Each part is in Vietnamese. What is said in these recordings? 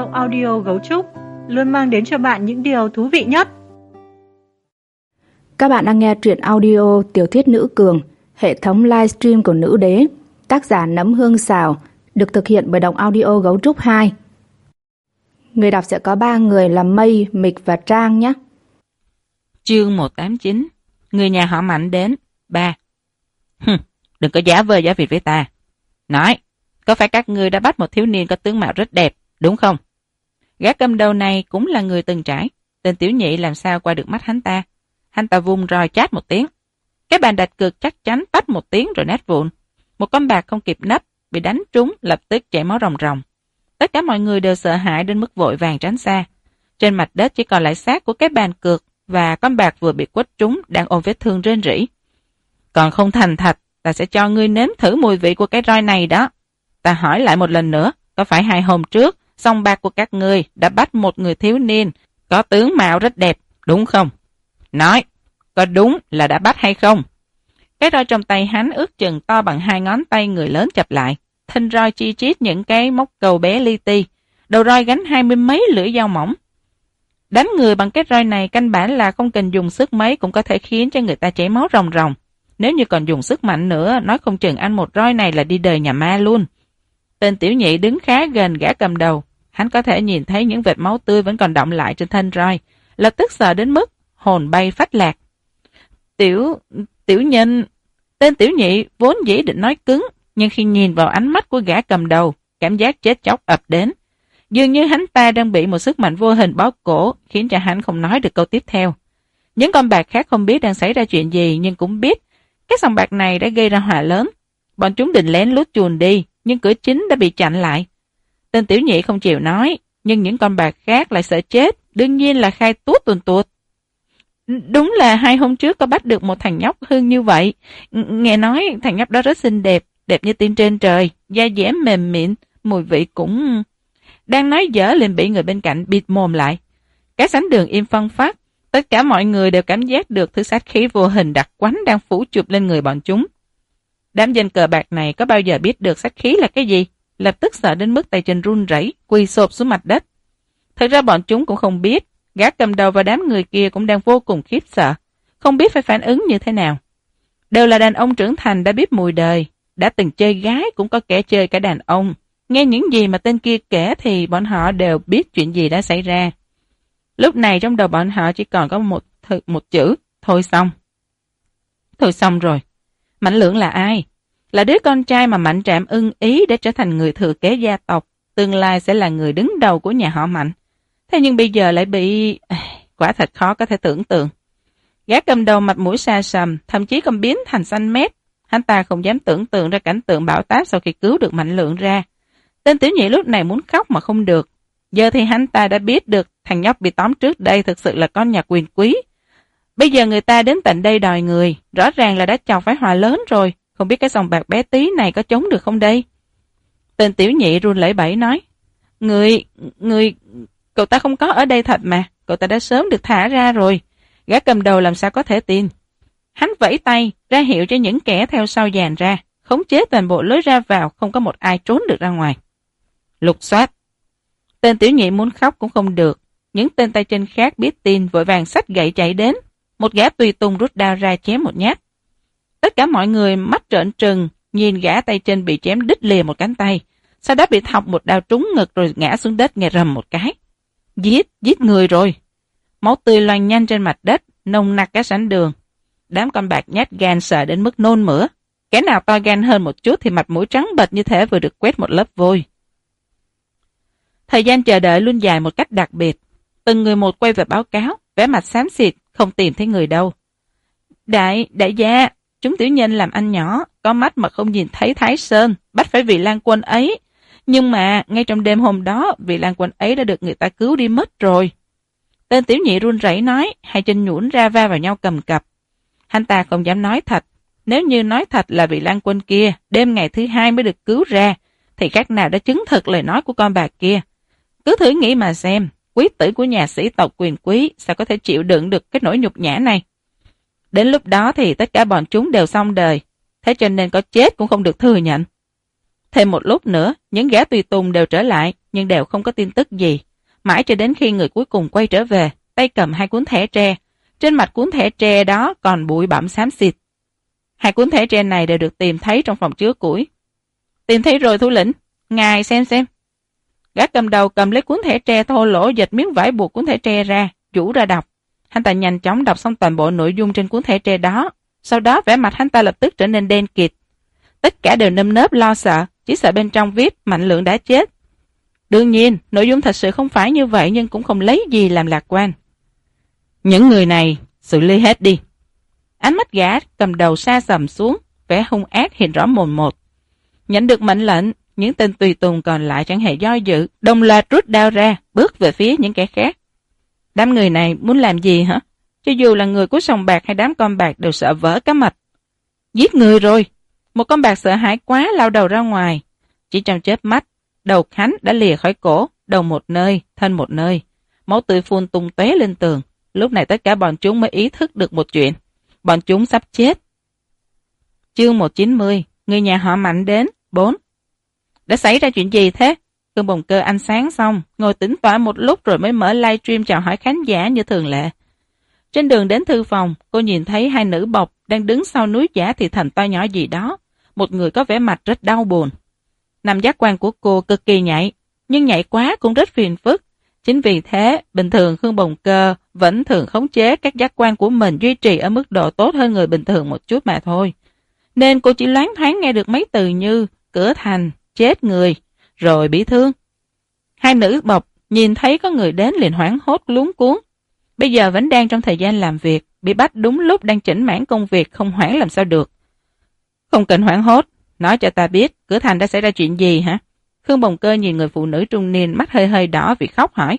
audio Gấu Trúc luôn mang đến cho bạn những điều thú vị nhất. Các bạn đang nghe truyện audio Tiểu thuyết Nữ Cường, hệ thống livestream của Nữ Đế, tác giả Nấm Hương Xào, được thực hiện bởi Đọc Audio Gấu Trúc 2. Người đọc sẽ có 3 người là Mây, Mịch và Trang nhé. Chương 189. Người nhà họ Mạnh đến 3. Đừng có giả vờ giả vịt với ta. Nói, có phải các ngươi đã bắt một thiếu niên có tướng mạo rất đẹp, đúng không? Gã cầm đầu này cũng là người từng trải. Tên tiểu nhị làm sao qua được mắt hắn ta. Hắn ta vung roi chát một tiếng. Cái bàn đặt cược chắc chắn tách một tiếng rồi nát vụn. Một con bạc không kịp nấp, bị đánh trúng lập tức chảy máu ròng ròng. Tất cả mọi người đều sợ hãi đến mức vội vàng tránh xa. Trên mặt đất chỉ còn lại xác của cái bàn cược và con bạc vừa bị quất trúng đang ôm vết thương rên rỉ. Còn không thành thật, ta sẽ cho ngươi nếm thử mùi vị của cái roi này đó. Ta hỏi lại một lần nữa, có phải 2 hôm trước, sòng bạc của các ngươi đã bắt một người thiếu niên có tướng mạo rất đẹp, đúng không? Nói, có đúng là đã bắt hay không? Cái roi trong tay hắn ước chừng to bằng 2 ngón tay người lớn chập lại. Thân roi chi chít những cái móc cầu bé li ti. Đầu roi gánh 20 mấy lưỡi dao mỏng. Đánh người bằng cái roi này căn bản là không cần dùng sức mấy cũng có thể khiến cho người ta chảy máu ròng ròng. Nếu như còn dùng sức mạnh nữa, nói không chừng ăn một roi này là đi đời nhà ma luôn. Tên tiểu nhị đứng khá gần gã cầm đầu. Hắn có thể nhìn thấy những vệt máu tươi vẫn còn đọng lại trên thân roi. Lập tức sợ đến mức hồn bay phách lạc. Tiểu nhân... Tên tiểu nhị vốn dĩ định nói cứng, nhưng khi nhìn vào ánh mắt của gã cầm đầu, cảm giác chết chóc ập đến. Dường như hắn ta đang bị một sức mạnh vô hình bó cổ, khiến cho hắn không nói được câu tiếp theo. Những con bạc khác không biết đang xảy ra chuyện gì, nhưng cũng biết cái sòng bạc này đã gây ra họa lớn. Bọn chúng định lén lút chuồn đi, nhưng cửa chính đã bị chặn lại. Tên tiểu nhị không chịu nói, nhưng những con bạc khác lại sợ chết, đương nhiên là khai tuốt tuồn tuột. Đúng là 2 hôm trước có bắt được một thằng nhóc hư như vậy. Nghe nói thằng nhóc đó rất xinh đẹp, đẹp như tiên trên trời, da dẻ mềm mịn, mùi vị cũng... Đang nói dở liền bị người bên cạnh bịt mồm lại. Cái sảnh đường im phăng phát, tất cả mọi người đều cảm giác được thứ sát khí vô hình đặc quánh đang phủ chụp lên người bọn chúng. Đám dân cờ bạc này có bao giờ biết được sát khí là cái gì? Lập tức sợ đến mức tay chân run rẩy, quỳ xộp xuống mặt đất. Thật ra bọn chúng cũng không biết, gã cầm đầu và đám người kia cũng đang vô cùng khiếp sợ, không biết phải phản ứng như thế nào. Đều là đàn ông trưởng thành đã biết mùi đời, đã từng chơi gái cũng có kẻ chơi cả đàn ông. Nghe những gì mà tên kia kể thì bọn họ đều biết chuyện gì đã xảy ra. Lúc này trong đầu bọn họ chỉ còn có một chữ, thôi xong. Thôi xong rồi. Mạnh Lượng là ai? Là đứa con trai mà Mạnh Trạm ưng ý để trở thành người thừa kế gia tộc, tương lai sẽ là người đứng đầu của nhà họ Mạnh. Thế nhưng bây giờ lại bị... Quả thật khó có thể tưởng tượng. Gã cầm đầu mặt mũi xa sầm, thậm chí còn biến thành xanh mét. Hắn ta không dám tưởng tượng ra cảnh tượng bão táp sau khi cứu được Mạnh Lượng ra. Tên tiểu nhị lúc này muốn khóc mà không được. Giờ thì hắn ta đã biết được thằng nhóc bị tóm trước đây thực sự là con nhà quyền quý. Bây giờ người ta đến tận đây đòi người, rõ ràng là đã chọc phải họa lớn rồi. Không biết cái sòng bạc bé tí này có chống được không đây? Tên tiểu nhị run lẩy bẩy nói, cậu ta không có ở đây thật mà, cậu ta đã sớm được thả ra rồi. Gã cầm đầu làm sao có thể tin? Hắn vẫy tay, ra hiệu cho những kẻ theo sau dàn ra, khống chế toàn bộ lối ra vào, không có một ai trốn được ra ngoài. Lục soát. Tên tiểu nhị muốn khóc cũng không được. Những tên tay chân khác biết tin vội vàng xách gậy chạy đến. Một gã tùy tùng rút đao ra chém một nhát. Tất cả mọi người mắt trợn trừng, nhìn gã tay chân bị chém đứt lìa một cánh tay, sau đó bị thọc một đao trúng ngực rồi ngã xuống đất nghe rầm một cái. Giết người rồi. Máu tươi loang nhanh trên mặt đất, nồng nặc cả sảnh đường. Đám con bạc nhát gan sợ đến mức nôn mửa. Kẻ nào to gan hơn một chút thì mặt mũi trắng bệch như thể vừa được quét một lớp vôi. Thời gian chờ đợi luôn dài một cách đặc biệt. Từng người một quay về báo cáo, vẻ mặt xám xịt, không tìm thấy người đâu. Đại gia, chúng tiểu nhân làm anh nhỏ, có mắt mà không nhìn thấy Thái Sơn, bắt phải vị lang quân ấy. Nhưng mà, ngay trong đêm hôm đó, vị lang quân ấy đã được người ta cứu đi mất rồi. Tên tiểu nhị run rẩy nói, hai chân nhũn ra va vào nhau cầm cập. Hắn ta không dám nói thật. Nếu như nói thật là vị lang quân kia, đêm ngày thứ 2 mới được cứu ra, thì khác nào đã chứng thực lời nói của con bạc kia. Cứ thử nghĩ mà xem, quý tử của nhà sĩ tộc quyền quý sao có thể chịu đựng được cái nỗi nhục nhã này. Đến lúc đó thì tất cả bọn chúng đều xong đời, thế cho nên có chết cũng không được thừa nhận. Thêm một lúc nữa, những gã tùy tùng đều trở lại, nhưng đều không có tin tức gì. Mãi cho đến khi người cuối cùng quay trở về, tay cầm 2 cuốn thẻ tre. Trên mặt cuốn thẻ tre đó còn bụi bặm xám xịt. 2 cuốn thẻ tre này đều được tìm thấy trong phòng chứa củi. Tìm thấy rồi thủ lĩnh, ngài xem. Gã cầm đầu cầm lấy cuốn thẻ tre thô lỗ, giật miếng vải buộc cuốn thẻ tre ra, rũ ra đọc. Hắn ta nhanh chóng đọc xong toàn bộ nội dung trên cuốn thẻ tre đó. Sau đó vẻ mặt hắn ta lập tức trở nên đen kịt. Tất cả đều nơm nớp lo sợ, chỉ sợ bên trong viết Mạnh Lượng đã chết. Đương nhiên, nội dung thật sự không phải như vậy, nhưng cũng không lấy gì làm lạc quan. Những người này, xử lý hết đi. Ánh mắt gã cầm đầu sa sầm xuống, vẻ hung ác hiện rõ mồn một. Nhận được mệnh lệnh, những tên tùy tùng còn lại chẳng hề do dự, đồng loạt rút đao ra, bước về phía những kẻ khác. Đám người này muốn làm gì hả? Cho dù là người của sòng bạc hay đám con bạc đều sợ vỡ cá mạch. Giết người rồi! Một con bạc sợ hãi quá lao đầu ra ngoài. Chỉ trong chớp mắt, đầu hắn đã lìa khỏi cổ, đầu một nơi, thân một nơi. Máu tươi phun tung tóe lên tường. Lúc này tất cả bọn chúng mới ý thức được một chuyện. Bọn chúng sắp chết. Chương 190, người nhà họ Mạnh đến. 4. Đã xảy ra chuyện gì thế? Khương Bồng Cơ ăn sáng xong, ngồi tĩnh tọa một lúc rồi mới mở livestream chào hỏi khán giả như thường lệ. Trên đường đến thư phòng, cô nhìn thấy 2 nữ bộc đang đứng sau núi giả thì thầm to nhỏ gì đó. Một người có vẻ mặt rất đau buồn. Năm giác quan của cô cực kỳ nhạy, nhưng nhạy quá cũng rất phiền phức. Chính vì thế, bình thường Khương Bồng Cơ vẫn thường khống chế các giác quan của mình duy trì ở mức độ tốt hơn người bình thường một chút mà thôi. Nên cô chỉ loáng thoáng nghe được mấy từ như cửa thành, chết người, rồi bị thương. 2 nữ bộc nhìn thấy có người đến liền hoảng hốt luống cuống. Bây giờ vẫn đang trong thời gian làm việc, bị bắt đúng lúc đang chỉnh mãn công việc, không hoảng làm sao được. Không cần hoảng hốt, nói cho ta biết cửa thành đã xảy ra chuyện gì hả? Khương Bồng Cơ nhìn người phụ nữ trung niên mắt hơi hơi đỏ vì khóc hỏi.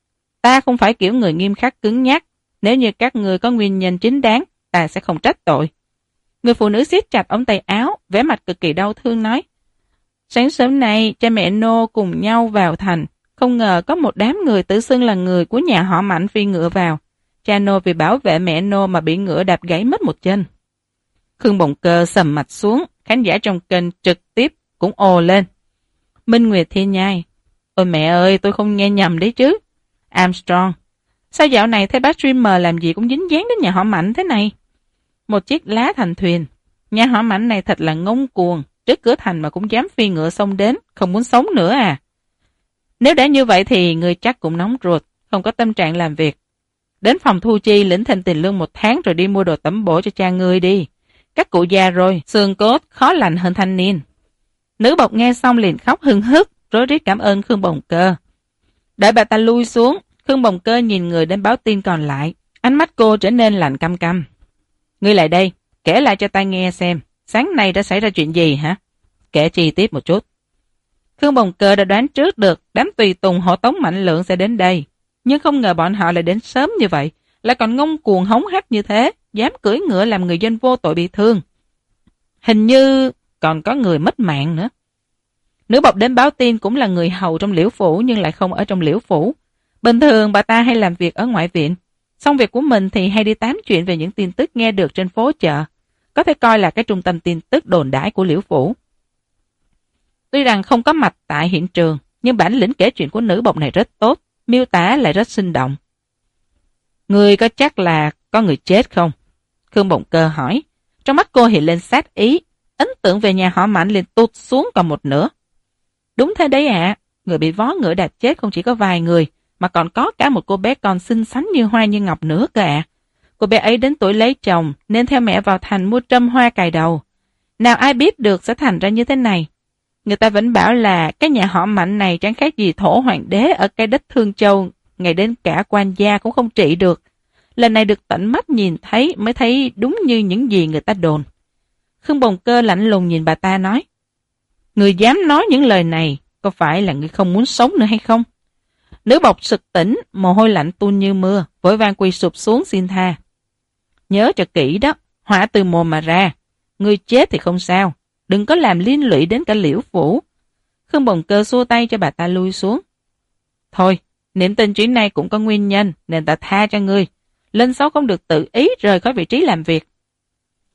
Ta không phải kiểu người nghiêm khắc cứng nhắc, nếu như các người có nguyên nhân chính đáng, ta sẽ không trách tội. Người phụ nữ siết chặt ống tay áo, vẻ mặt cực kỳ đau thương nói. Sáng sớm nay, cha mẹ Nô cùng nhau vào thành, không ngờ có một đám người tự xưng là người của nhà họ Mạnh phi ngựa vào. Cha Nô vì bảo vệ mẹ Nô mà bị ngựa đạp gãy mất một chân. Khương Bồng Cơ sầm mặt xuống, khán giả trong kênh trực tiếp cũng ồ lên. Minh Nguyệt Thiên Nhai. Ôi mẹ ơi, tôi không nghe nhầm đấy chứ. Armstrong. Sao dạo này thấy bác streamer làm gì cũng dính dáng đến nhà họ Mạnh thế này? Một chiếc lá thành thuyền. Nhà họ Mạnh này thật là ngông cuồng. Trước cửa thành mà cũng dám phi ngựa xông đến, không muốn sống nữa à? Nếu đã như vậy thì người chắc cũng nóng ruột, không có tâm trạng làm việc. Đến phòng thu chi lĩnh thêm tiền lương 1 tháng rồi đi mua đồ tẩm bổ cho cha ngươi đi. Các cụ già rồi, xương cốt khó lành hơn thanh niên. Nữ bộc nghe xong liền khóc hưng hức, rối rít cảm ơn Khương Bồng Cơ. Đợi bà ta lui xuống, Khương Bồng Cơ nhìn người đến báo tin còn lại. Ánh mắt cô trở nên lạnh căm căm. Ngươi lại đây, kể lại cho ta nghe xem, sáng nay đã xảy ra chuyện gì hả? Kể chi tiết một chút. Khương Bồng Cơ đã đoán trước được đám tùy tùng hộ tống Mạnh Lượng sẽ đến đây. Nhưng không ngờ bọn họ lại đến sớm như vậy, lại còn ngông cuồng hống hách như thế, dám cưỡi ngựa làm người dân vô tội bị thương. Hình như còn có người mất mạng nữa. Nữ bộc đến báo tin cũng là người hầu trong Liễu Phủ nhưng lại không ở trong Liễu Phủ. Bình thường bà ta hay làm việc ở ngoại viện. Xong việc của mình thì hay đi tám chuyện về những tin tức nghe được trên phố chợ. Có thể coi là cái trung tâm tin tức đồn đãi của Liễu Phủ. Tuy rằng không có mặt tại hiện trường, nhưng bản lĩnh kể chuyện của nữ bộc này rất tốt, miêu tả lại rất sinh động. Người có chắc là có người chết không? Khương Bồng Cơ hỏi. Trong mắt cô hiện lên sát ý, ấn tượng về nhà họ Mạnh liền tụt xuống còn một nửa. Đúng thế đấy ạ, người bị vó ngựa đạp chết không chỉ có vài người, mà còn có cả một cô bé con xinh xắn như hoa như ngọc nữa cơ ạ. Cô bé ấy đến tuổi lấy chồng nên theo mẹ vào thành mua trâm hoa cài đầu. Nào ai biết được sẽ thành ra như thế này. Người ta vẫn bảo là cái nhà họ Mạnh này chẳng khác gì thổ hoàng đế ở cái đất Thương Châu, ngày đến cả quan gia cũng không trị được. Lần này được tận mắt nhìn thấy mới thấy đúng như những gì người ta đồn. Khương Bồng Cơ lạnh lùng nhìn bà ta nói. Người dám nói những lời này, có phải là người không muốn sống nữa hay không? Nữ bộc sực tỉnh, mồ hôi lạnh tuôn như mưa, vội vàng quỳ sụp xuống xin tha. Nhớ cho kỹ đó, họa từ mồm mà ra. Người chết thì không sao, đừng có làm liên lụy đến cả Liễu Phủ. Khương Bồng Cơ xua tay cho bà ta lui xuống. Thôi, niệm tin chuyến này cũng có nguyên nhân, nên ta tha cho ngươi. Lên xấu không được tự ý rời khỏi vị trí làm việc.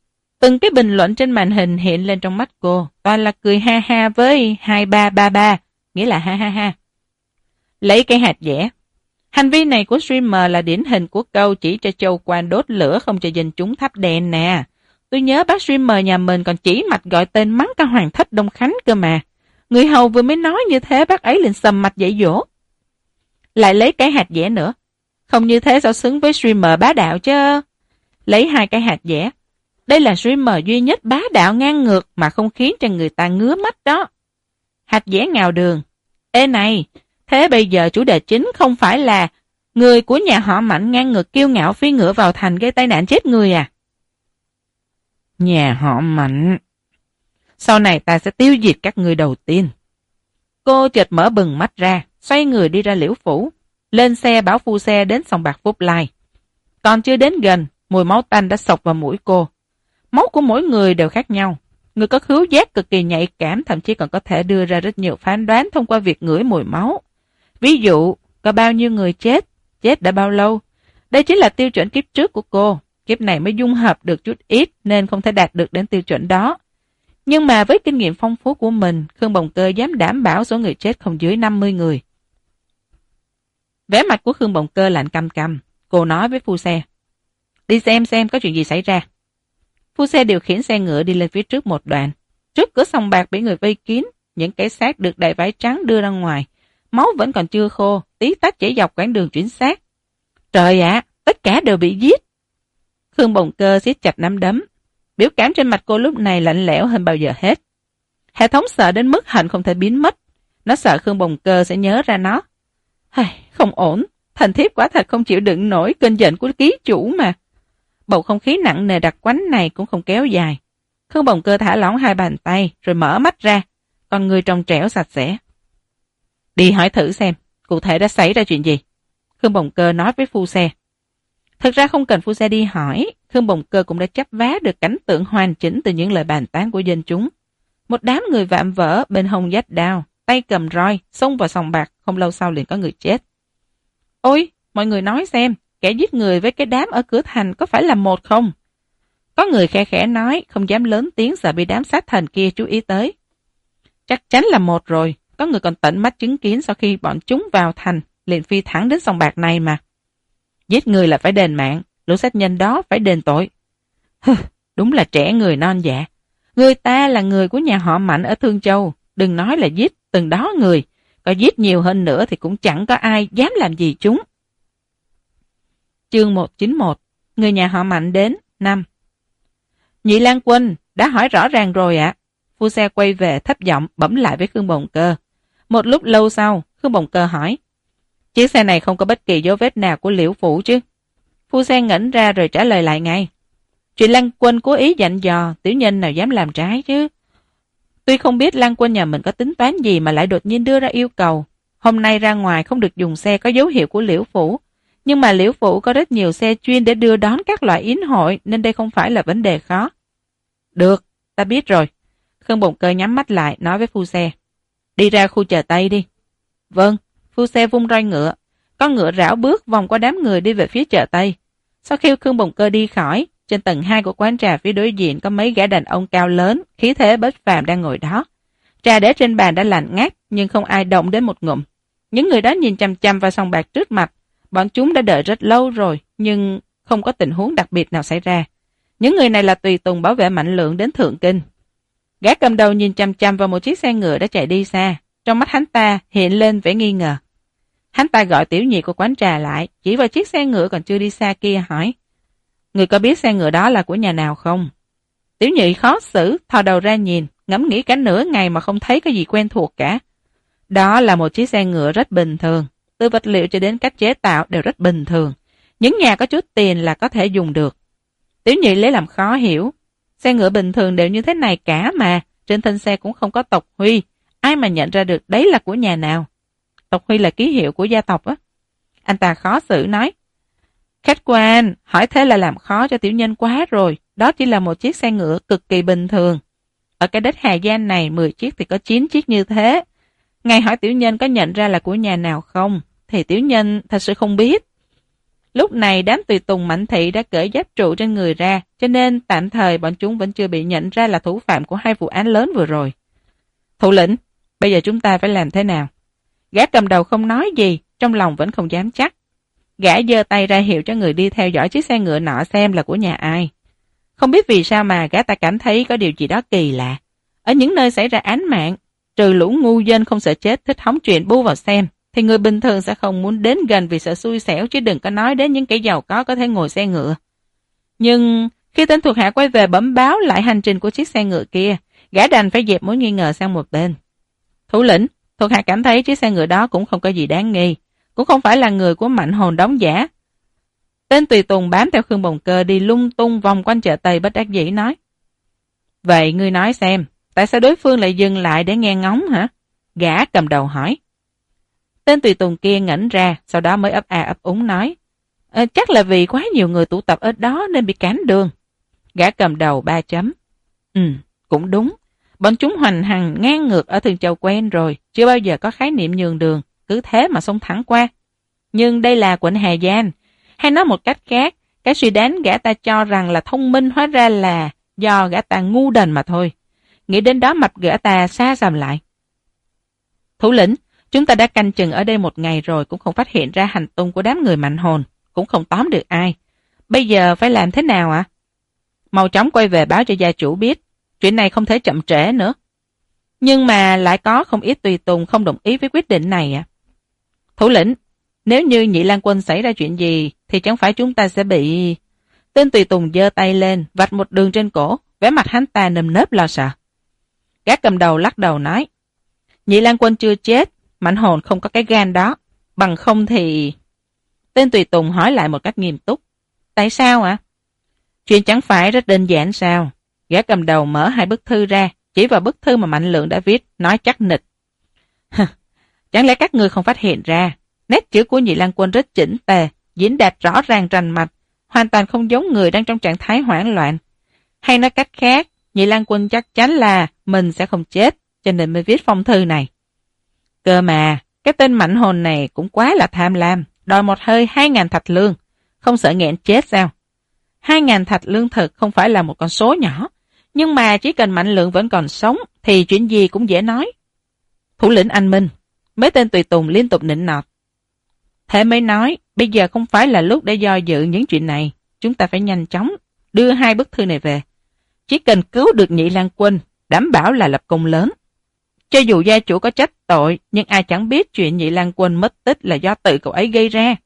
Từng cái bình luận trên màn hình hiện lên trong mắt cô, toàn là cười ha ha với 2333, nghĩa là ha ha ha. Lấy cái hạt dẻ. Hành vi này của streamer là điển hình của câu chỉ cho châu quan đốt lửa không cho dân chúng thắp đèn nè. Tôi nhớ bác streamer nhà mình còn chỉ mặt gọi tên mắng cả Hoàng thất Đông Khánh cơ mà. Người hầu vừa mới nói như thế bác ấy liền sầm mặt dạy dỗ. Lại lấy cái hạt dẻ nữa. Không như thế sao xứng với streamer bá đạo chứ. Lấy 2 cái hạt dẻ. Đây là streamer duy nhất bá đạo ngang ngược mà không khiến cho người ta ngứa mắt đó. Hạt dẻ ngào đường. Ê này, thế bây giờ chủ đề chính không phải là người của nhà họ Mạnh ngang ngược kiêu ngạo phi ngựa vào thành gây tai nạn chết người à? Nhà họ Mạnh. Sau này ta sẽ tiêu diệt các ngươi đầu tiên. Cô chợt mở bừng mắt ra, xoay người đi ra Liễu Phủ, lên xe bảo phu xe đến sòng bạc Phúc Lai. Còn chưa đến gần, mùi máu tanh đã xộc vào mũi cô. Máu của mỗi người đều khác nhau. Người có khứu giác cực kỳ nhạy cảm, thậm chí còn có thể đưa ra rất nhiều phán đoán thông qua việc ngửi mùi máu. Ví dụ, có bao nhiêu người chết đã bao lâu. Đây chính là tiêu chuẩn kiếp trước của cô. Kiếp này mới dung hợp được chút ít nên không thể đạt được đến tiêu chuẩn đó. Nhưng mà với kinh nghiệm phong phú của mình, Khương Bồng Cơ dám đảm bảo số người chết không dưới 50 người. Vẻ mặt của Khương Bồng Cơ lạnh căm căm. Cô nói với phu xe. Đi xem có chuyện gì xảy ra. Phu xe điều khiển xe ngựa đi lên phía trước một đoạn. Trước cửa sòng bạc bị người vây kín, những cái xác được đầy vải trắng đưa ra ngoài. Máu vẫn còn chưa khô, tí tách chảy dọc quãng đường chuyển xác. Trời ạ, tất cả đều bị giết. Khương Bồng Cơ siết chặt nắm đấm. Biểu cảm trên mặt cô lúc này lạnh lẽo hơn bao giờ hết. Hệ thống sợ đến mức hận không thể biến mất. Nó sợ Khương Bồng Cơ sẽ nhớ ra nó. Không ổn, thần thiếp quả thật không chịu đựng nổi cơn giận của ký chủ mà. Bầu không khí nặng nề đặc quánh này cũng không kéo dài. Khương Bồng Cơ thả lỏng 2 bàn tay rồi mở mắt ra, con người trong trẻo sạch sẽ. Đi hỏi thử xem, cụ thể đã xảy ra chuyện gì. Khương Bồng Cơ nói với phu xe. Thực ra không cần phu xe đi hỏi, Khương Bồng Cơ cũng đã chấp vá được cảnh tượng hoàn chỉnh từ những lời bàn tán của dân chúng. Một đám người vạm vỡ, bên hông dách đao, tay cầm roi, xông vào sòng bạc, không lâu sau liền có người chết. Ôi, mọi người nói xem, kẻ giết người với cái đám ở cửa thành có phải là một không? Có người khẽ khẽ nói, không dám lớn tiếng sợ bị đám sát thần kia chú ý tới. Chắc chắn là một rồi, có người còn tận mắt chứng kiến sau khi bọn chúng vào thành, liền phi thẳng đến sòng bạc này mà. Giết người là phải đền mạng, lũ sát nhân đó phải đền tội. Đúng là trẻ người non dạ. Người ta là người của nhà họ Mạnh ở Thương Châu, đừng nói là giết từng đó người, có giết nhiều hơn nữa thì cũng chẳng có ai dám làm gì chúng. Chương 191, người nhà họ Mạnh đến, 5. Nhị Lan Quân, đã hỏi rõ ràng rồi ạ. Phu xe quay về thấp giọng bẩm lại với Khương Bồng Cơ. Một lúc lâu sau, Khương Bồng Cơ hỏi. Chiếc xe này không có bất kỳ dấu vết nào của Liễu Phủ chứ? Phu xe ngẩn ra rồi trả lời lại ngay. Chuyện Lan Quân cố ý dặn dò, tiểu nhân nào dám làm trái chứ? Tuy không biết Lan Quân nhà mình có tính toán gì mà lại đột nhiên đưa ra yêu cầu. Hôm nay ra ngoài không được dùng xe có dấu hiệu của Liễu Phủ. Nhưng mà Liễu Phủ có rất nhiều xe chuyên để đưa đón các loại yến hội nên đây không phải là vấn đề khó. Được, ta biết rồi. Khương Bồng Cơ nhắm mắt lại nói với phu xe. Đi ra khu chợ Tây đi. Vâng, phu xe vung roi ngựa. Con ngựa rảo bước vòng qua đám người đi về phía chợ Tây. Sau khi Khương Bồng Cơ đi khỏi, trên tầng 2 của quán trà phía đối diện có mấy gã đàn ông cao lớn, khí thế bất phàm đang ngồi đó. Trà để trên bàn đã lạnh ngắt nhưng không ai động đến một ngụm. Những người đó nhìn chằm chằm vào sòng bạc trước mặt. Bọn chúng đã đợi rất lâu rồi nhưng không có tình huống đặc biệt nào xảy ra. Những người này là tùy tùng bảo vệ Mạnh Lượng đến Thượng Kinh. Gã cầm đầu nhìn chằm chằm vào một chiếc xe ngựa đã chạy đi xa. Trong mắt hắn ta hiện lên vẻ nghi ngờ. Hắn ta gọi tiểu nhị của quán trà lại, chỉ vào chiếc xe ngựa còn chưa đi xa kia hỏi. Người có biết xe ngựa đó là của nhà nào không? Tiểu nhị khó xử, thò đầu ra nhìn, ngẫm nghĩ cả nửa ngày mà không thấy có gì quen thuộc cả. Đó là một chiếc xe ngựa rất bình thường. Từ vật liệu cho đến cách chế tạo đều rất bình thường. Những nhà có chút tiền là có thể dùng được. Tiểu nhị lấy làm khó hiểu. Xe ngựa bình thường đều như thế này cả mà. Trên thân xe cũng không có tộc huy. Ai mà nhận ra được đấy là của nhà nào? Tộc huy là ký hiệu của gia tộc á. Anh ta khó xử nói. Khách quan, hỏi thế là làm khó cho tiểu nhân quá rồi. Đó chỉ là một chiếc xe ngựa cực kỳ bình thường. Ở cái đất Hà Giang này 10 chiếc thì có 9 chiếc như thế. Ngài hỏi tiểu nhân có nhận ra là của nhà nào không? Thì tiểu nhân thật sự không biết. Lúc này đám tùy tùng Mạnh Thị đã cởi giáp trụ trên người ra, cho nên tạm thời bọn chúng vẫn chưa bị nhận ra là thủ phạm của hai vụ án lớn vừa rồi. Thủ lĩnh, bây giờ chúng ta phải làm thế nào? Gã cầm đầu không nói gì, trong lòng vẫn không dám chắc. Gã giơ tay ra hiệu cho người đi theo dõi chiếc xe ngựa nọ xem là của nhà ai. Không biết vì sao mà gã ta cảm thấy có điều gì đó kỳ lạ. Ở những nơi xảy ra án mạng, trừ lũ ngu dân không sợ chết thích hóng chuyện bu vào xem, thì người bình thường sẽ không muốn đến gần vì sợ xui xẻo, chứ đừng có nói đến những kẻ giàu có thể ngồi xe ngựa. Nhưng khi tên thuộc hạ quay về bẩm báo lại hành trình của chiếc xe ngựa kia, gã đành phải dẹp mối nghi ngờ sang một bên. Thủ lĩnh, thuộc hạ cảm thấy chiếc xe ngựa đó cũng không có gì đáng nghi, cũng không phải là người của Mạnh Hồn đóng giả. Tên tùy tùng bám theo Khương Bồng Cơ đi lung tung vòng quanh chợ Tây bất đắc dĩ nói. Vậy ngươi nói xem, tại sao đối phương lại dừng lại để nghe ngóng hả? Gã cầm đầu hỏi. Tên tùy tùng kia ngẩn ra, sau đó mới ấp a ấp úng nói. Chắc là vì quá nhiều người tụ tập ở đó nên bị cản đường. Gã cầm đầu 3 chấm. Cũng đúng. Bọn chúng hoành hành ngang ngược ở Thường Châu quen rồi, chưa bao giờ có khái niệm nhường đường, cứ thế mà xông thẳng qua. Nhưng đây là quận Hà Giang, hay nói một cách khác, cái suy đoán gã ta cho rằng là thông minh hóa ra là do gã ta ngu đần mà thôi. Nghĩ đến đó mặt gã ta xa sầm lại. Thủ lĩnh, chúng ta đã canh chừng ở đây 1 ngày rồi cũng không phát hiện ra hành tung của đám người Mạnh Hồn, cũng không tóm được ai. Bây giờ phải làm thế nào ạ? Mau chóng quay về báo cho gia chủ biết, chuyện này không thể chậm trễ nữa. Nhưng mà lại có không ít tùy tùng không đồng ý với quyết định này ạ. Thủ lĩnh, nếu như Nhị Lang Quân xảy ra chuyện gì thì chẳng phải chúng ta sẽ bị... Tên tùy tùng giơ tay lên, vạch một đường trên cổ, vẻ mặt hắn ta nơm nớp lo sợ. Gã cầm đầu lắc đầu nói, Nhị Lang Quân chưa chết, Mạnh Hồn không có cái gan đó, bằng không thì... Tên tùy tùng hỏi lại một cách nghiêm túc, tại sao ạ? Chuyện chẳng phải rất đơn giản sao? Gã cầm đầu mở 2 bức thư ra, chỉ vào bức thư mà Mạnh Lượng đã viết, nói chắc nịch. Chẳng lẽ các ngươi không phát hiện ra, nét chữ của Nhị Lang Quân rất chỉnh tề, diễn đạt rõ ràng rành mạch, hoàn toàn không giống người đang trong trạng thái hoảng loạn. Hay nói cách khác, Nhị Lang Quân chắc chắn là mình sẽ không chết, cho nên mới viết phong thư này. Cơ mà, cái tên Mạnh Hồn này cũng quá là tham lam, đòi một hơi 2.000 thạch lương, không sợ nghẹn chết sao? 2.000 thạch lương thực không phải là một con số nhỏ, nhưng mà chỉ cần Mạnh Lượng vẫn còn sống thì chuyện gì cũng dễ nói. Thủ lĩnh anh Minh, mấy tên tùy tùng liên tục nịnh nọt. Thế mới nói, bây giờ không phải là lúc để do dự những chuyện này, chúng ta phải nhanh chóng đưa 2 bức thư này về. Chỉ cần cứu được Nhị Lang Quân, đảm bảo là lập công lớn. Cho dù gia chủ có trách tội, nhưng ai chẳng biết chuyện Nhị Lang Quân mất tích là do tự cậu ấy gây ra.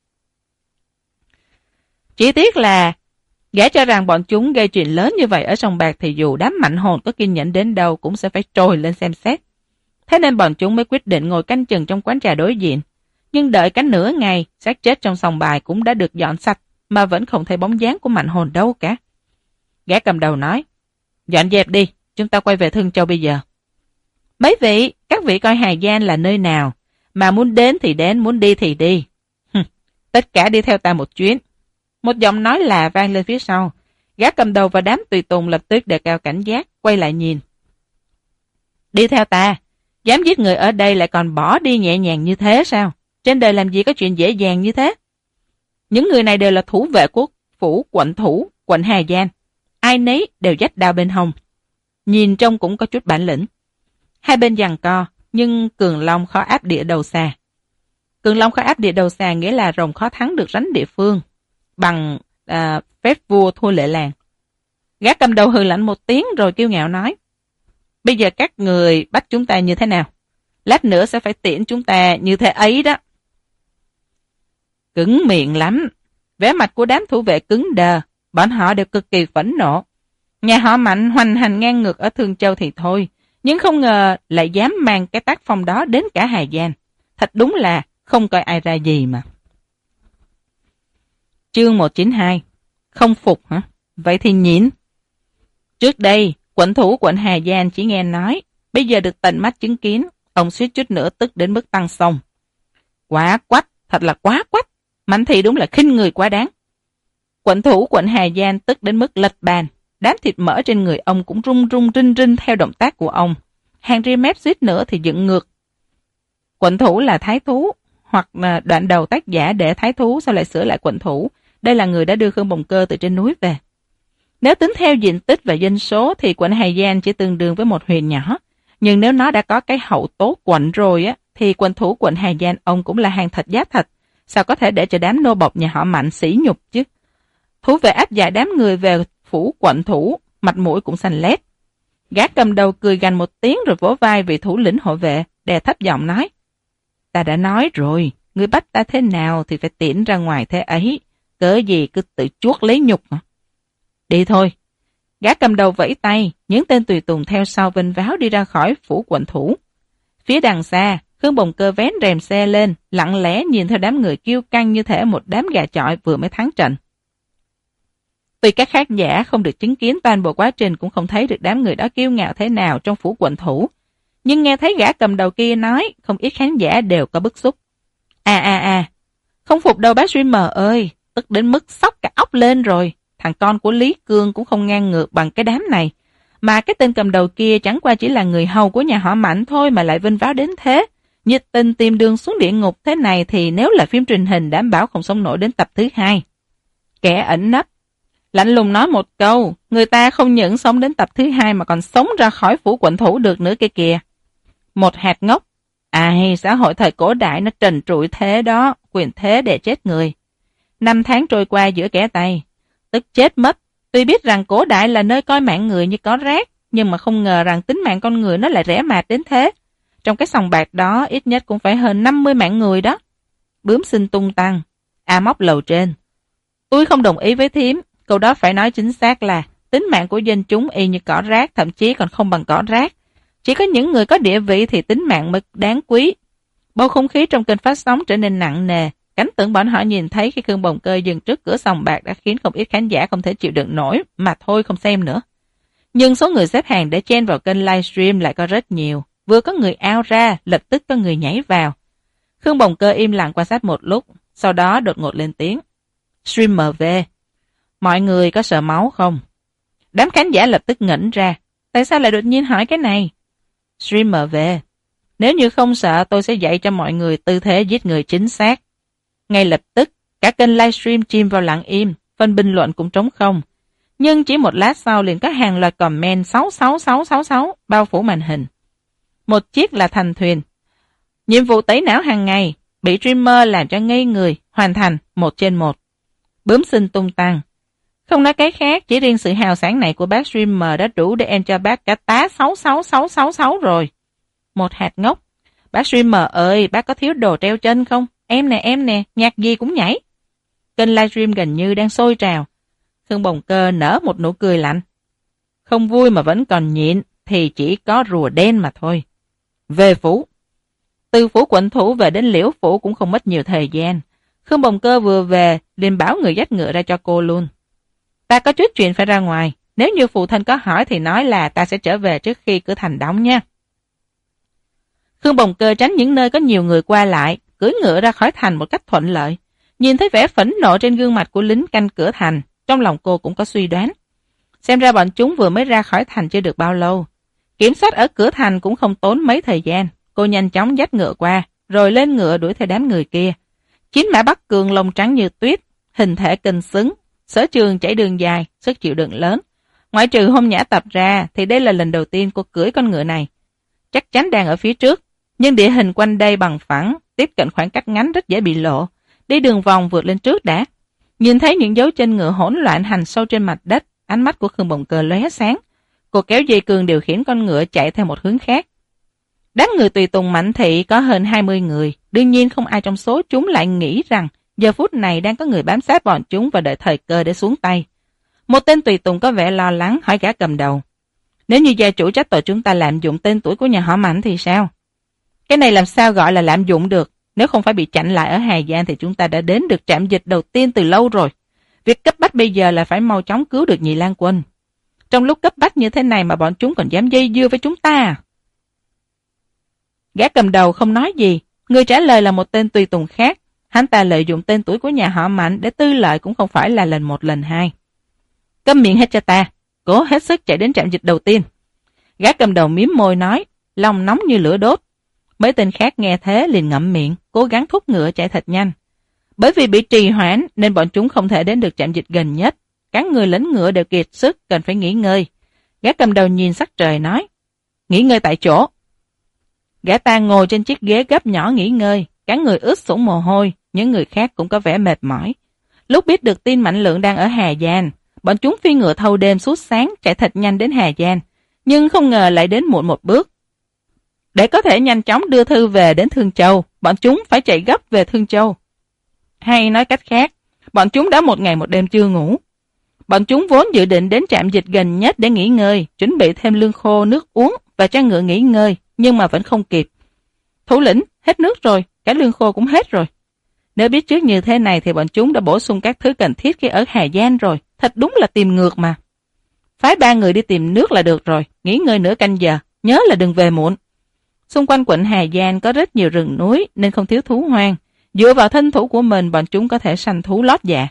Chỉ tiếc là gã cho rằng bọn chúng gây chuyện lớn như vậy ở sông Bạc thì dù đám Mạnh Hồn có kiên nhẫn đến đâu cũng sẽ phải trồi lên xem xét. Thế nên bọn chúng mới quyết định ngồi canh chừng trong quán trà đối diện. Nhưng đợi cả nửa ngày, xác chết trong sòng bài cũng đã được dọn sạch mà vẫn không thấy bóng dáng của Mạnh Hồn đâu cả. Gã cầm đầu nói, dọn dẹp đi, chúng ta quay về Thương Châu bây giờ. Mấy vị, các vị coi Hà Giang là nơi nào, mà muốn đến thì đến, muốn đi thì đi. Tất cả đi theo ta một chuyến. Một giọng nói lạ vang lên phía sau. Gã cầm đầu và đám tùy tùng lập tức đề cao cảnh giác, quay lại nhìn. Đi theo ta, dám giết người ở đây lại còn bỏ đi nhẹ nhàng như thế sao? Trên đời làm gì có chuyện dễ dàng như thế? Những người này đều là thủ vệ quốc phủ quận thủ, quận Hà Giang. Ai nấy đều dắt đao bên hông. Nhìn trông cũng có chút bản lĩnh. Hai bên giằng co, nhưng Cường Long khó áp địa đầu xa. Cường Long khó áp địa đầu xa nghĩa là rồng khó thắng được ránh địa phương. Bằng phép vua thua lệ làng. Gã cầm đầu hừ lạnh một tiếng rồi kiêu ngạo nói. Bây giờ các người bắt chúng ta như thế nào? Lát nữa sẽ phải tiễn chúng ta như thế ấy đó. Cứng miệng lắm. Vẻ mặt của đám thủ vệ cứng đờ. Bọn họ đều cực kỳ phẫn nộ. Nhà họ Mạnh hoành hành ngang ngược ở Thương Châu thì thôi, nhưng không ngờ lại dám mang cái tác phong đó đến cả Hà Giang. Thật đúng là không coi ai ra gì mà. Chương 192. Không phục hả? Vậy thì nhịn. Trước đây, quận thủ quận Hà Giang chỉ nghe nói, bây giờ được tận mắt chứng kiến, ông suýt chút nữa tức đến mức tăng sông. Quá quách, thật là quá quách. Mạnh Thị đúng là khinh người quá đáng. Quận thủ quận Hà Giang tức đến mức lật bàn. Đám thịt mỡ trên người ông cũng rung rung rinh rinh theo động tác của ông. Hàng ria mép suýt nữa thì dựng ngược. Quận thủ là thái thú, hoặc đoạn đầu tác giả để thái thú sao lại sửa lại quận thủ. đây là người đã đưa Khương Bồng Cơ từ trên núi về. Nếu tính theo diện tích và dân số thì quận Hà Giang chỉ tương đương với một huyện nhỏ. Nhưng nếu nó đã có cái hậu tố quận rồi á, thì quận thủ quận Hà Giang ông cũng là hàng thịt giá thịt. Sao có thể để cho đám nô bộc nhà họ Mạnh sỉ nhục chứ? Thú về áp giải đám người về phủ quận thủ, mặt mũi cũng xanh lét. Gã cầm đầu cười gằn một tiếng rồi vỗ vai vị thủ lĩnh hộ vệ, đè thấp giọng nói. Ta đã nói rồi, ngươi bắt ta thế nào thì phải tiễn ra ngoài thế ấy, cớ gì cứ tự chuốc lấy nhục mà. Đi thôi. Gã cầm đầu vẫy tay, những tên tùy tùng theo sau vênh váo đi ra khỏi phủ quận thủ. Phía đằng xa, Khương Bồng Cơ vén rèm xe lên, lặng lẽ nhìn theo đám người kiêu căng như thể một đám gà chọi vừa mới thắng trận. Tuy các khán giả không được chứng kiến toàn bộ quá trình cũng không thấy được đám người đó kiêu ngạo thế nào trong phủ quận thủ, nhưng nghe thấy gã cầm đầu kia nói, không ít khán giả đều có bức xúc. Không phục đâu bác streamer ơi, tức đến mức xóc cả óc lên rồi. Thằng con của Lý Cương cũng không ngang ngược bằng cái đám này. Mà cái tên cầm đầu kia chẳng qua chỉ là người hầu của nhà họ Mạnh thôi mà lại vinh váo đến thế. Nhiệt tình tìm đường xuống địa ngục thế này thì nếu là phim truyền hình đảm bảo không sống nổi đến tập thứ 2. Kẻ ẩn nấp lạnh lùng nói một câu, người ta không những sống đến tập thứ 2 mà còn sống ra khỏi phủ quận thủ được nữa kia kìa. Một hạt ngốc. Ai, xã hội thời cổ đại nó trần trụi thế đó, quyền thế để chết người. 5 tháng trôi qua giữa kẻ tay, tức chết mất. Tuy biết rằng cổ đại là nơi coi mạng người như có rác, nhưng mà không ngờ rằng tính mạng con người nó lại rẻ mạt đến thế. Trong cái sòng bạc đó ít nhất cũng phải hơn 50 mạng người đó. Bướm sinh tung tăng, móc lầu trên. Tôi không đồng ý với thím, câu đó phải nói chính xác là tính mạng của dân chúng y như cỏ rác, thậm chí còn không bằng cỏ rác. Chỉ có những người có địa vị thì tính mạng mới đáng quý. Bầu không khí trong kênh phát sóng trở nên nặng nề. Cảnh tượng bọn họ nhìn thấy khi Khương Bồng Cơ dừng trước cửa sòng bạc đã khiến không ít khán giả không thể chịu đựng nổi, mà thôi không xem nữa. Nhưng số người xếp hàng để chen vào kênh livestream lại có rất nhiều. Vừa có người ao ra, lập tức có người nhảy vào. Khương Bồng Cơ im lặng quan sát một lúc, sau đó đột ngột lên tiếng. Streamer về. Mọi người có sợ máu không? Đám khán giả lập tức ngẩn ra. Tại sao lại đột nhiên hỏi cái này? Streamer về. Nếu như không sợ tôi sẽ dạy cho mọi người tư thế giết người chính xác. Ngay lập tức, cả kênh livestream chìm vào lặng im, phần bình luận cũng trống không. Nhưng chỉ một lát sau liền có hàng loạt comment 66666 bao phủ màn hình. Một chiếc là thành thuyền. Nhiệm vụ tẩy não hàng ngày, bị streamer làm cho ngây người, hoàn thành 1/1. Bướm sinh tung tăng. Không nói cái khác, chỉ riêng sự hào sảng này của bác streamer đã đủ để em cho bác cả tá 66666 rồi. Một hạt ngốc. Bác streamer ơi, bác có thiếu đồ treo chân không? Em nè, nhạc gì cũng nhảy. Kênh livestream gần như đang sôi trào. Khương Bồng Cơ nở một nụ cười lạnh. Không vui mà vẫn còn nhịn, thì chỉ có rùa đen mà thôi. Về phủ. Từ phủ quận thủ về đến Liễu phủ cũng không mất nhiều thời gian. Khương Bồng Cơ vừa về, liền bảo người dắt ngựa ra cho cô luôn. Ta có chút chuyện phải ra ngoài. Nếu như phụ thân có hỏi thì nói là ta sẽ trở về trước khi cửa thành đóng nha. Khương Bồng Cơ tránh những nơi có nhiều người qua lại, cưỡi ngựa ra khỏi thành một cách thuận lợi. Nhìn thấy vẻ phẫn nộ trên gương mặt của lính canh cửa thành, trong lòng cô cũng có suy đoán. Xem ra bọn chúng vừa mới ra khỏi thành chưa được bao lâu. Kiểm soát ở cửa thành cũng không tốn mấy thời gian. Cô nhanh chóng dắt ngựa qua, rồi lên ngựa đuổi theo đám người kia. Chiến mã Bắc Cường lông trắng như tuyết, hình thể cân xứng, sở trường chạy đường dài, sức chịu đựng lớn. Ngoại trừ hôm nhã tập ra thì đây là lần đầu tiên cô cưỡi con ngựa này. Chắc chắn đang ở phía trước, nhưng địa hình quanh đây bằng phẳng, tiếp cận khoảng cách ngắn rất dễ bị lộ. Đi đường vòng vượt lên trước đã. Nhìn thấy những dấu chân ngựa hỗn loạn hành sâu trên mặt đất, ánh mắt của Khương Bồng Cơ lóe sáng. Cô kéo dây cương điều khiển con ngựa chạy theo một hướng khác. Đám người tùy tùng Mạnh thị có hơn 20 người, đương nhiên không ai trong số chúng lại nghĩ rằng giờ phút này đang có người bám sát bọn chúng và đợi thời cơ để xuống tay. Một tên tùy tùng có vẻ lo lắng hỏi gã cầm đầu. Nếu như gia chủ trách tội chúng ta lạm dụng tên tuổi của nhà họ Mạnh thì sao? Cái này làm sao gọi là lạm dụng được? Nếu không phải bị chặn lại ở Hà Giang thì chúng ta đã đến được trạm dịch đầu tiên từ lâu rồi. Việc cấp bách bây giờ là phải mau chóng cứu được Nhị Lang Quân. Trong lúc cấp bách như thế này mà bọn chúng còn dám dây dưa với chúng ta à? Gã cầm đầu không nói gì. Người trả lời là một tên tùy tùng khác. Hắn ta lợi dụng tên tuổi của nhà họ Mạnh để tư lợi cũng không phải là lần một lần hai. Câm miệng hết cho ta. Cố hết sức chạy đến trạm dịch đầu tiên. Gã cầm đầu mím môi nói, lòng nóng như lửa đốt. Mấy tên khác nghe thế liền ngậm miệng, cố gắng thúc ngựa chạy thật nhanh. Bởi vì bị trì hoãn nên bọn chúng không thể đến được trạm dịch gần nhất. Các người lính ngựa đều kiệt sức, cần phải nghỉ ngơi. Gã cầm đầu nhìn sắc trời nói, nghỉ ngơi tại chỗ. Gã ta ngồi trên chiếc ghế gấp nhỏ nghỉ ngơi, cả người ướt sũng mồ hôi, những người khác cũng có vẻ mệt mỏi. Lúc biết được tin Mạnh Lượng đang ở Hà Giang, bọn chúng phi ngựa thâu đêm suốt sáng chạy thật nhanh đến Hà Giang, nhưng không ngờ lại đến muộn một bước. Để có thể nhanh chóng đưa thư về đến Thương Châu, bọn chúng phải chạy gấp về Thương Châu. Hay nói cách khác, bọn chúng đã một ngày một đêm chưa ngủ. Bọn chúng vốn dự định đến trạm dịch gần nhất để nghỉ ngơi, chuẩn bị thêm lương khô, nước uống và cho ngựa nghỉ ngơi, nhưng mà vẫn không kịp. Thủ lĩnh, hết nước rồi, cả lương khô cũng hết rồi. Nếu biết trước như thế này thì bọn chúng đã bổ sung các thứ cần thiết khi ở Hà Giang rồi, thật đúng là tìm ngược mà. Phái 3 người đi tìm nước là được rồi, nghỉ ngơi nửa canh giờ, nhớ là đừng về muộn. Xung quanh quận Hà Giang có rất nhiều rừng núi nên không thiếu thú hoang. Dựa vào thân thủ của mình, bọn chúng có thể săn thú lót dạ.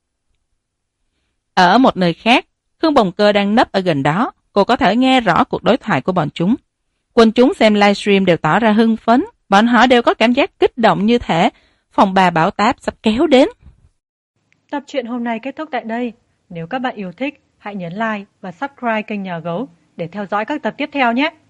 Ở một nơi khác, Khương Bồng Cơ đang nấp ở gần đó, cô có thể nghe rõ cuộc đối thoại của bọn chúng. Quần chúng xem livestream đều tỏ ra hưng phấn, bọn họ đều có cảm giác kích động như thể phòng bà bão táp sắp kéo đến. Tập truyện hôm nay kết thúc tại đây. Nếu các bạn yêu thích, hãy nhấn like và subscribe kênh Nhà Gấu để theo dõi các tập tiếp theo nhé.